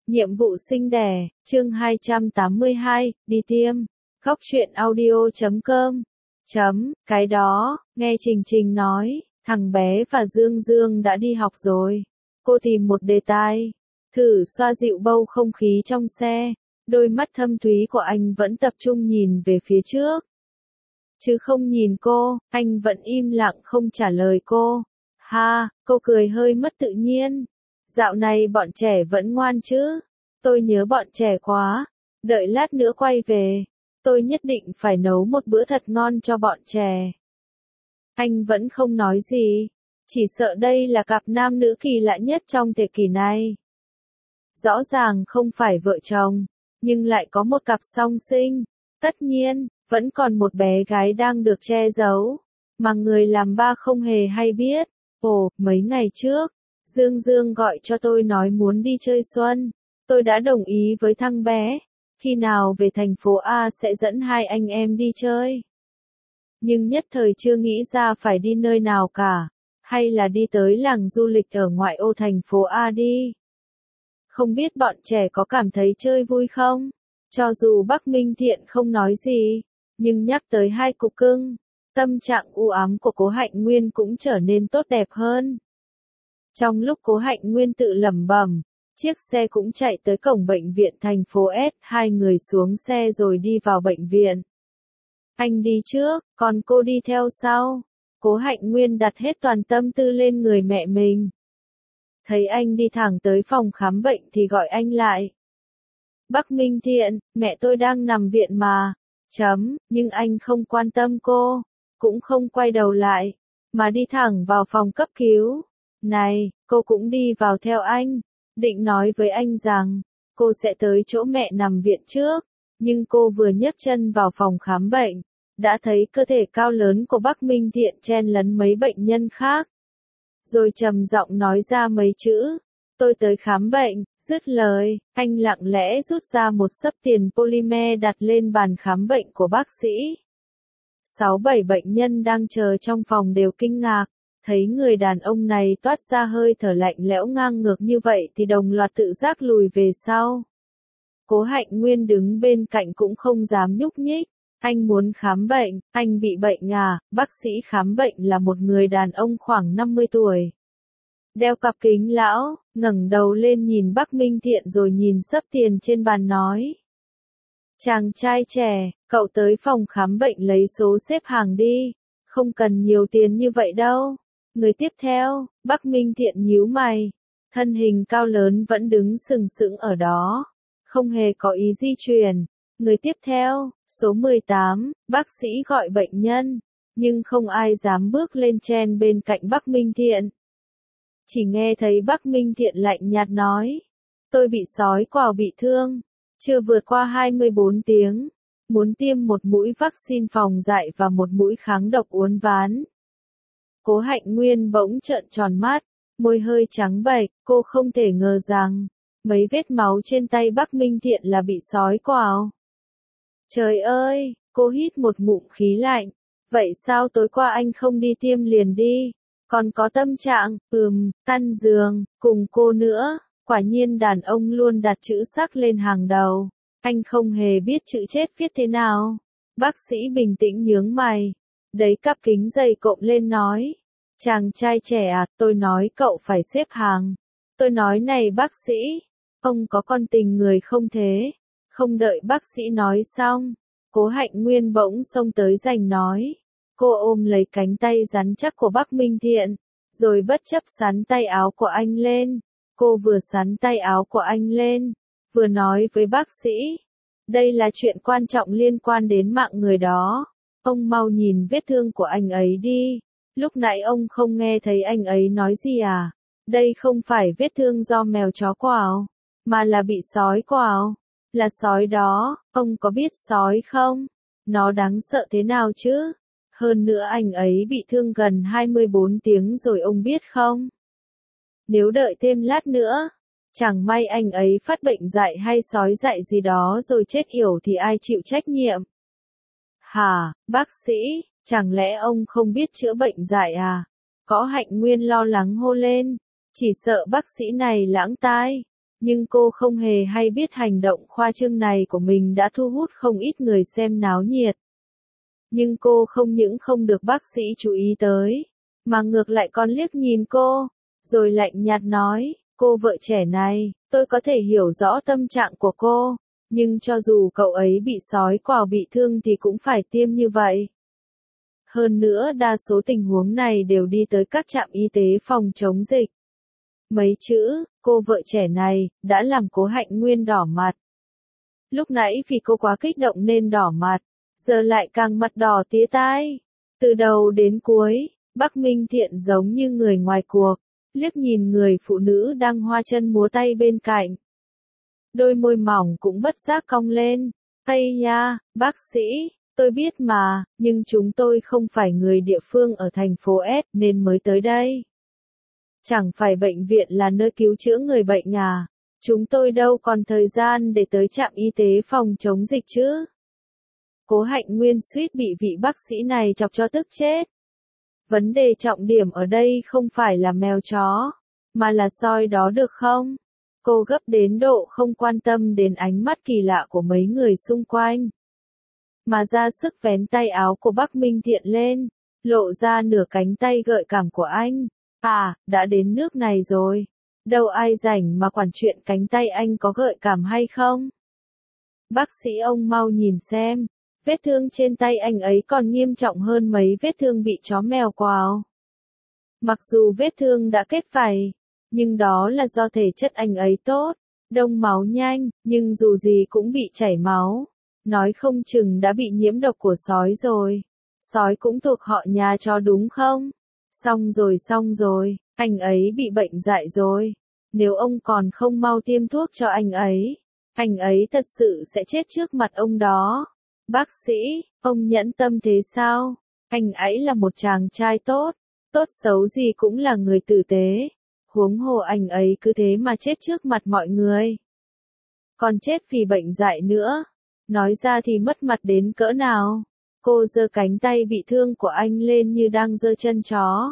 Nhiệm vụ sinh đẻ, chương 282, đi tiêm. Góc truyện audio.com. Cái đó, nghe Trình Trình nói, thằng bé và Dương Dương đã đi học rồi. Cô tìm một đề tài, thử xoa dịu bầu không khí trong xe. Đôi mắt thâm thúy của anh vẫn tập trung nhìn về phía trước. Chứ không nhìn cô, anh vẫn im lặng không trả lời cô. Ha, cô cười hơi mất tự nhiên. Dạo này bọn trẻ vẫn ngoan chứ? Tôi nhớ bọn trẻ quá. Đợi lát nữa quay về, tôi nhất định phải nấu một bữa thật ngon cho bọn trẻ. Anh vẫn không nói gì. Chỉ sợ đây là cặp nam nữ kỳ lạ nhất trong thế kỷ này. Rõ ràng không phải vợ chồng, nhưng lại có một cặp song sinh. Tất nhiên, vẫn còn một bé gái đang được che giấu, mà người làm ba không hề hay biết. Ồ, mấy ngày trước, Dương Dương gọi cho tôi nói muốn đi chơi xuân. Tôi đã đồng ý với thằng bé. Khi nào về thành phố A sẽ dẫn hai anh em đi chơi. Nhưng nhất thời chưa nghĩ ra phải đi nơi nào cả. Hay là đi tới làng du lịch ở ngoại ô thành phố A đi. Không biết bọn trẻ có cảm thấy chơi vui không? Cho dù Bắc Minh Thiện không nói gì, nhưng nhắc tới hai cục cưng, tâm trạng u ám của Cố Hạnh Nguyên cũng trở nên tốt đẹp hơn. Trong lúc Cố Hạnh Nguyên tự lẩm bẩm, chiếc xe cũng chạy tới cổng bệnh viện thành phố S, hai người xuống xe rồi đi vào bệnh viện. Anh đi trước, còn cô đi theo sau. Cố Hạnh Nguyên đặt hết toàn tâm tư lên người mẹ mình. Thấy anh đi thẳng tới phòng khám bệnh thì gọi anh lại. Bắc Minh Thiện, mẹ tôi đang nằm viện mà. Nhưng anh không quan tâm cô, cũng không quay đầu lại, mà đi thẳng vào phòng cấp cứu. Này, cô cũng đi vào theo anh, định nói với anh rằng, cô sẽ tới chỗ mẹ nằm viện trước, nhưng cô vừa nhấc chân vào phòng khám bệnh, đã thấy cơ thể cao lớn của Bắc Minh Thiện chen lấn mấy bệnh nhân khác. Rồi trầm giọng nói ra mấy chữ, tôi tới khám bệnh. Dứt lời, anh lặng lẽ rút ra một xấp tiền polymer đặt lên bàn khám bệnh của bác sĩ. 6-7 bệnh nhân đang chờ trong phòng đều kinh ngạc, thấy người đàn ông này toát ra hơi thở lạnh lẽo ngang ngược như vậy thì đồng loạt tự giác lùi về sau. Cố Hạnh Nguyên đứng bên cạnh cũng không dám nhúc nhích. Anh muốn khám bệnh, anh bị bệnh à? Bác sĩ khám bệnh là một người đàn ông khoảng 50 tuổi. Đeo cặp kính lão, ngẩng đầu lên nhìn Bắc Minh Thiện rồi nhìn xấp tiền trên bàn nói. Chàng trai trẻ, cậu tới phòng khám bệnh lấy số xếp hàng đi, không cần nhiều tiền như vậy đâu. Người tiếp theo, Bắc Minh Thiện nhíu mày, thân hình cao lớn vẫn đứng sừng sững ở đó, không hề có ý di chuyển. Người tiếp theo, số 18, bác sĩ gọi bệnh nhân, nhưng không ai dám bước lên chen bên cạnh Bắc Minh Thiện. Chỉ nghe thấy Bắc Minh Thiện lạnh nhạt nói, tôi bị sói quào bị thương, chưa vượt qua 24 tiếng, muốn tiêm một mũi vaccine phòng dại và một mũi kháng độc uốn ván. Cố Hạnh Nguyên bỗng trợn tròn mắt, môi hơi trắng bệch, cô không thể ngờ rằng, mấy vết máu trên tay Bắc Minh Thiện là bị sói quào. Trời ơi, cô hít một ngụm khí lạnh, vậy sao tối qua anh không đi tiêm liền đi? Còn có tâm trạng, lăn giường, cùng cô nữa. Quả nhiên đàn ông luôn đặt chữ sắc lên hàng đầu. Anh không hề biết chữ chết viết thế nào. Bác sĩ bình tĩnh nhướng mày. Đấy cặp kính dày cộm lên nói. Chàng trai trẻ à, tôi nói cậu phải xếp hàng. Tôi nói này bác sĩ, ông có con tình người không thế? Không đợi bác sĩ nói xong, Cố Hạnh Nguyên bỗng xông tới giành nói. Cô ôm lấy cánh tay rắn chắc của Bắc Minh Thiện, rồi bất chấp xắn tay áo của anh lên. Cô vừa xắn tay áo của anh lên, vừa nói với bác sĩ. Đây là chuyện quan trọng liên quan đến mạng người đó. Ông mau nhìn vết thương của anh ấy đi. Lúc nãy ông không nghe thấy anh ấy nói gì à? Đây không phải vết thương do mèo chó quào, mà là bị sói quào. Là sói đó, ông có biết sói không? Nó đáng sợ thế nào chứ? Hơn nữa anh ấy bị thương gần 24 tiếng rồi ông biết không? Nếu đợi thêm lát nữa, chẳng may anh ấy phát bệnh dại hay sói dại gì đó rồi chết yểu thì ai chịu trách nhiệm? Hả, bác sĩ, chẳng lẽ ông không biết chữa bệnh dại à? Có Hạnh Nguyên lo lắng hô lên, chỉ sợ bác sĩ này lãng tai. Nhưng cô không hề hay biết hành động khoa trương này của mình đã thu hút không ít người xem náo nhiệt. Nhưng cô không những không được bác sĩ chú ý tới, mà ngược lại còn liếc nhìn cô, rồi lạnh nhạt nói, cô vợ trẻ này, tôi có thể hiểu rõ tâm trạng của cô, nhưng cho dù cậu ấy bị sói quào bị thương thì cũng phải tiêm như vậy. Hơn nữa đa số tình huống này đều đi tới các trạm y tế phòng chống dịch. Mấy chữ, cô vợ trẻ này, đã làm Cố Hạnh Nguyên đỏ mặt. Lúc nãy vì cô quá kích động nên đỏ mặt, giờ lại càng mặt đỏ tía tai. Từ đầu đến cuối, Bắc Minh Thiện giống như người ngoài cuộc, liếc nhìn người phụ nữ đang hoa chân múa tay bên cạnh. Đôi môi mỏng cũng bất giác cong lên. Ây nha, bác sĩ, tôi biết mà, nhưng chúng tôi không phải người địa phương ở thành phố S nên mới tới đây. Chẳng phải bệnh viện là nơi cứu chữa người bệnh à? Chúng tôi đâu còn thời gian để tới trạm y tế phòng chống dịch chứ. Cố Hạnh Nguyên suýt bị vị bác sĩ này chọc cho tức chết. Vấn đề trọng điểm ở đây không phải là mèo chó, mà là soi đó được không? Cô gấp đến độ không quan tâm đến ánh mắt kỳ lạ của mấy người xung quanh, mà ra sức vén tay áo của Bắc Minh Thiện lên, lộ ra nửa cánh tay gợi cảm của anh. À, đã đến nước này rồi, đâu ai rảnh mà quản chuyện cánh tay anh có gợi cảm hay không. Bác sĩ ông mau nhìn xem, vết thương trên tay anh ấy còn nghiêm trọng hơn mấy vết thương bị chó mèo quào. Mặc dù vết thương đã kết vảy, nhưng đó là do thể chất anh ấy tốt, đông máu nhanh, nhưng dù gì cũng bị chảy máu. Nói không chừng đã bị nhiễm độc của sói rồi. Sói cũng thuộc họ nhà chó đúng không? Xong rồi, anh ấy bị bệnh dại rồi. Nếu ông còn không mau tiêm thuốc cho anh ấy thật sự sẽ chết trước mặt ông đó. Bác sĩ, ông nhẫn tâm thế sao? Anh ấy là một chàng trai tốt, tốt xấu gì cũng là người tử tế. Huống hồ anh ấy cứ thế mà chết trước mặt mọi người. Còn chết vì bệnh dại nữa. Nói ra thì mất mặt đến cỡ nào. Cô giơ cánh tay bị thương của anh lên như đang giơ chân chó.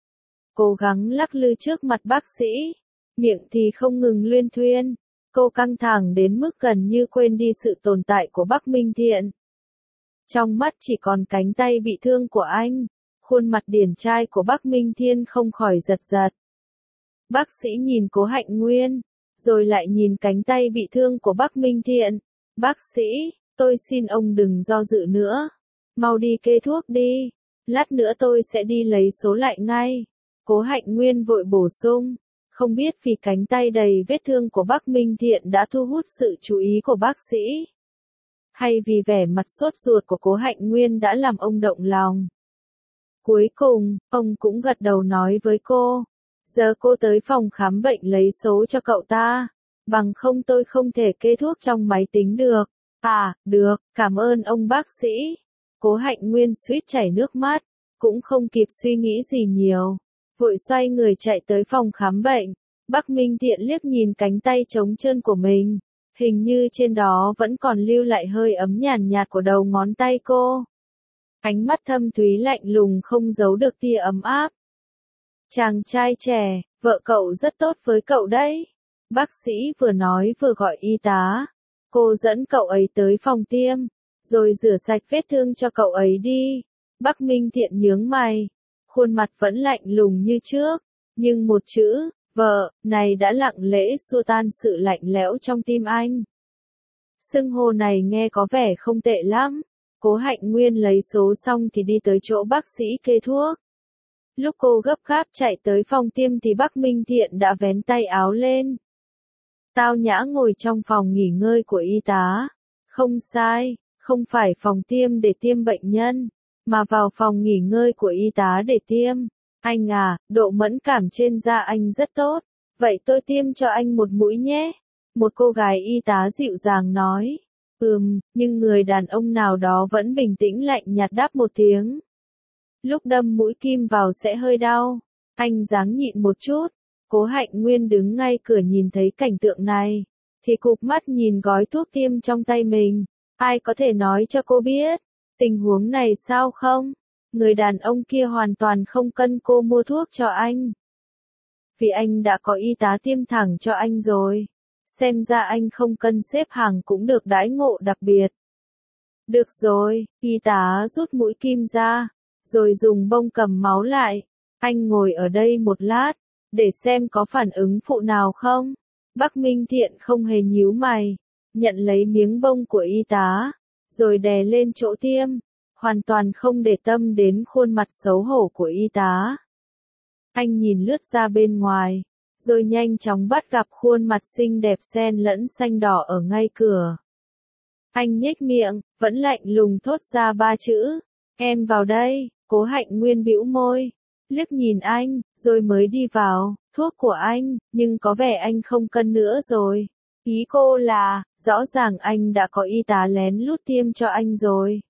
Cố gắng lắc lư trước mặt bác sĩ. Miệng thì không ngừng luyên thuyên. Cô căng thẳng đến mức gần như quên đi sự tồn tại của Bắc Minh Thiện. Trong mắt chỉ còn cánh tay bị thương của anh. Khuôn mặt điển trai của Bắc Minh Thiên không khỏi giật giật. Bác sĩ nhìn Cố Hạnh Nguyên, rồi lại nhìn cánh tay bị thương của Bắc Minh Thiện. Bác sĩ, tôi xin ông đừng do dự nữa. Mau đi kê thuốc đi. Lát nữa tôi sẽ đi lấy số lại ngay. Cố Hạnh Nguyên vội bổ sung. Không biết vì cánh tay đầy vết thương của Bắc Minh Thiện đã thu hút sự chú ý của bác sĩ, hay vì vẻ mặt sốt ruột của Cố Hạnh Nguyên đã làm ông động lòng. Cuối cùng, ông cũng gật đầu nói với cô. Giờ cô tới phòng khám bệnh lấy số cho cậu ta. Bằng không tôi không thể kê thuốc trong máy tính được. À, được, cảm ơn ông bác sĩ. Cố Hạnh Nguyên suýt chảy nước mắt, cũng không kịp suy nghĩ gì nhiều. Vội xoay người chạy tới phòng khám bệnh. Bắc Minh Thiện liếc nhìn cánh tay trống trơn của mình. Hình như trên đó vẫn còn lưu lại hơi ấm nhàn nhạt của đầu ngón tay cô. Ánh mắt thâm thúy lạnh lùng không giấu được tia ấm áp. Chàng trai trẻ, vợ cậu rất tốt với cậu đấy. Bác sĩ vừa nói vừa gọi y tá. Cô dẫn cậu ấy tới phòng tiêm, rồi rửa sạch vết thương cho cậu ấy đi. Bắc Minh Thiện nhướng mày, khuôn mặt vẫn lạnh lùng như trước, nhưng một chữ, vợ, này đã lặng lẽ xua tan sự lạnh lẽo trong tim anh. Xưng hô này nghe có vẻ không tệ lắm. Cố Hạnh Nguyên lấy số xong thì đi tới chỗ bác sĩ kê thuốc. Lúc cô gấp gáp chạy tới phòng tiêm thì Bắc Minh Thiện đã vén tay áo lên. Tao nhã ngồi trong phòng nghỉ ngơi của y tá. Không sai, không phải phòng tiêm để tiêm bệnh nhân, mà vào phòng nghỉ ngơi của y tá để tiêm. Anh à, độ mẫn cảm trên da anh rất tốt, vậy tôi tiêm cho anh một mũi nhé. Một cô gái y tá dịu dàng nói. Nhưng người đàn ông nào đó vẫn bình tĩnh lạnh nhạt đáp một tiếng. Lúc đâm mũi kim vào sẽ hơi đau. Anh ráng nhịn một chút. Cố Hạnh Nguyên đứng ngay cửa nhìn thấy cảnh tượng này, thì cụp mắt nhìn gói thuốc tiêm trong tay mình. Ai có thể nói cho cô biết, tình huống này sao không? Người đàn ông kia hoàn toàn không cần cô mua thuốc cho anh. Vì anh đã có y tá tiêm thẳng cho anh rồi. xem ra anh không cân xếp hàng cũng được đãi ngộ đặc biệt. Được rồi, y tá rút mũi kim ra, rồi dùng bông cầm máu lại. Anh ngồi ở đây một lát, để xem có phản ứng phụ nào không. Bắc Minh Thiện không hề nhíu mày, nhận lấy miếng bông của y tá, rồi đè lên chỗ tiêm, hoàn toàn không để tâm đến khuôn mặt xấu hổ của y tá. Anh nhìn lướt ra bên ngoài, rồi nhanh chóng bắt gặp khuôn mặt xinh đẹp xen lẫn xanh đỏ ở ngay cửa. Anh nhếch miệng, vẫn lạnh lùng thốt ra 3 chữ, em vào đây. Cố Hạnh Nguyên bĩu môi, liếc nhìn anh, rồi mới đi vào. Thuốc của anh, nhưng có vẻ anh không cân nữa rồi. Ý cô là, rõ ràng anh đã có y tá lén lút tiêm cho anh rồi.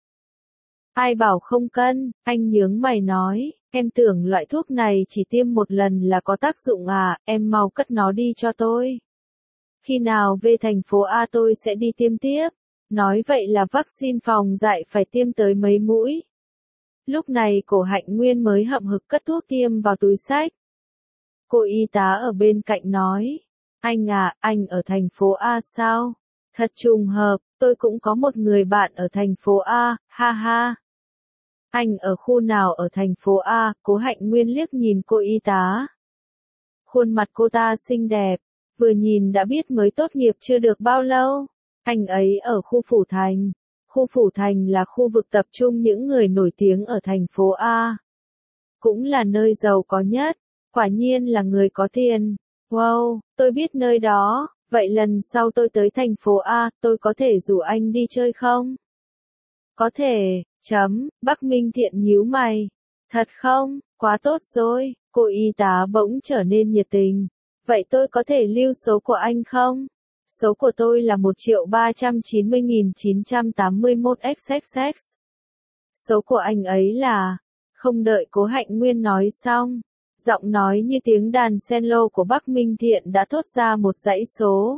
Ai bảo không cân, anh nhướng mày nói, em tưởng loại thuốc này chỉ tiêm một lần là có tác dụng à, em mau cất nó đi cho tôi. Khi nào về thành phố A tôi sẽ đi tiêm tiếp. Nói vậy là vaccine phòng dại phải tiêm tới mấy mũi. Lúc này Cổ Hạnh Nguyên mới hậm hực cất thuốc tiêm vào túi xách. Cô y tá ở bên cạnh nói, anh à, anh ở thành phố A sao? Thật trùng hợp, tôi cũng có một người bạn ở thành phố A, ha ha. Anh ở khu nào ở thành phố A? Cố Hạnh Nguyên liếc nhìn cô y tá. Khuôn mặt cô ta xinh đẹp, vừa nhìn đã biết mới tốt nghiệp chưa được bao lâu. Anh ấy ở khu Phủ Thành. Khu Phủ Thành là khu vực tập trung những người nổi tiếng ở thành phố A. Cũng là nơi giàu có nhất. Quả nhiên là người có tiền. Wow, tôi biết nơi đó. Vậy lần sau tôi tới thành phố A, tôi có thể rủ anh đi chơi không? Có thể, Bắc Minh Thiện nhíu mày. Thật không? Quá tốt rồi. Cô y tá bỗng trở nên nhiệt tình. Vậy tôi có thể lưu số của anh không? Số của tôi là 1.390.981 XXX. Số của anh ấy là... Không đợi Cố Hạnh Nguyên nói xong, giọng nói như tiếng đàn cello của Bắc Minh Thiện đã thốt ra một dãy số.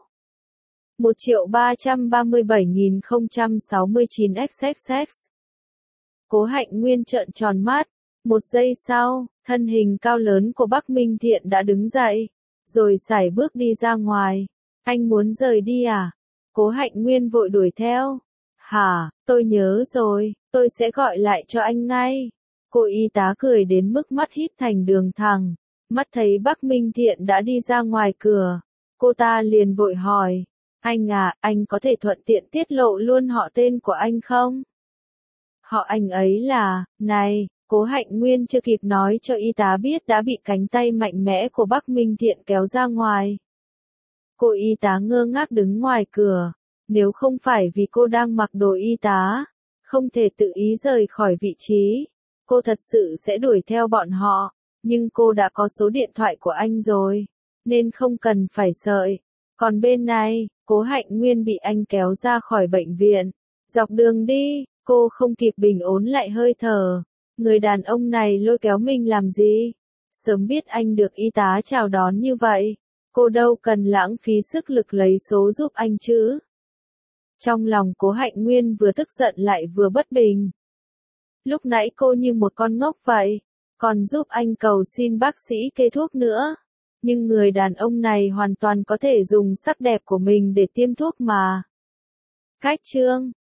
1.337.069 XXX. Cố Hạnh Nguyên trợn tròn mắt. Một giây sau, thân hình cao lớn của Bắc Minh Thiện đã đứng dậy, rồi sải bước đi ra ngoài. Anh muốn rời đi à? Cố Hạnh Nguyên vội đuổi theo. Hả, tôi nhớ rồi, tôi sẽ gọi lại cho anh ngay. Cô y tá cười đến mức mắt híp thành đường thẳng. Mắt thấy Bắc Minh Thiện đã đi ra ngoài cửa. Cô ta liền vội hỏi. Anh à, anh có thể thuận tiện tiết lộ luôn họ tên của anh không? Họ anh ấy là, này, Cố Hạnh Nguyên chưa kịp nói cho y tá biết đã bị cánh tay mạnh mẽ của Bắc Minh Thiện kéo ra ngoài. Cô y tá ngơ ngác đứng ngoài cửa. Nếu không phải vì cô đang mặc đồ y tá, không thể tự ý rời khỏi vị trí, cô thật sự sẽ đuổi theo bọn họ. Nhưng cô đã có số điện thoại của anh rồi, nên không cần phải sợ. Còn bên này, Cố Hạnh Nguyên bị anh kéo ra khỏi bệnh viện. Dọc đường đi, cô không kịp bình ổn lại hơi thở. Người đàn ông này lôi kéo mình làm gì? Sớm biết anh được y tá chào đón như vậy, cô đâu cần lãng phí sức lực lấy số giúp anh chứ. Trong lòng Cố Hạnh Nguyên vừa tức giận lại vừa bất bình. Lúc nãy cô như một con ngốc vậy, còn giúp anh cầu xin bác sĩ kê thuốc nữa. Nhưng người đàn ông này hoàn toàn có thể dùng sắc đẹp của mình để tiêm thuốc mà. Cách chương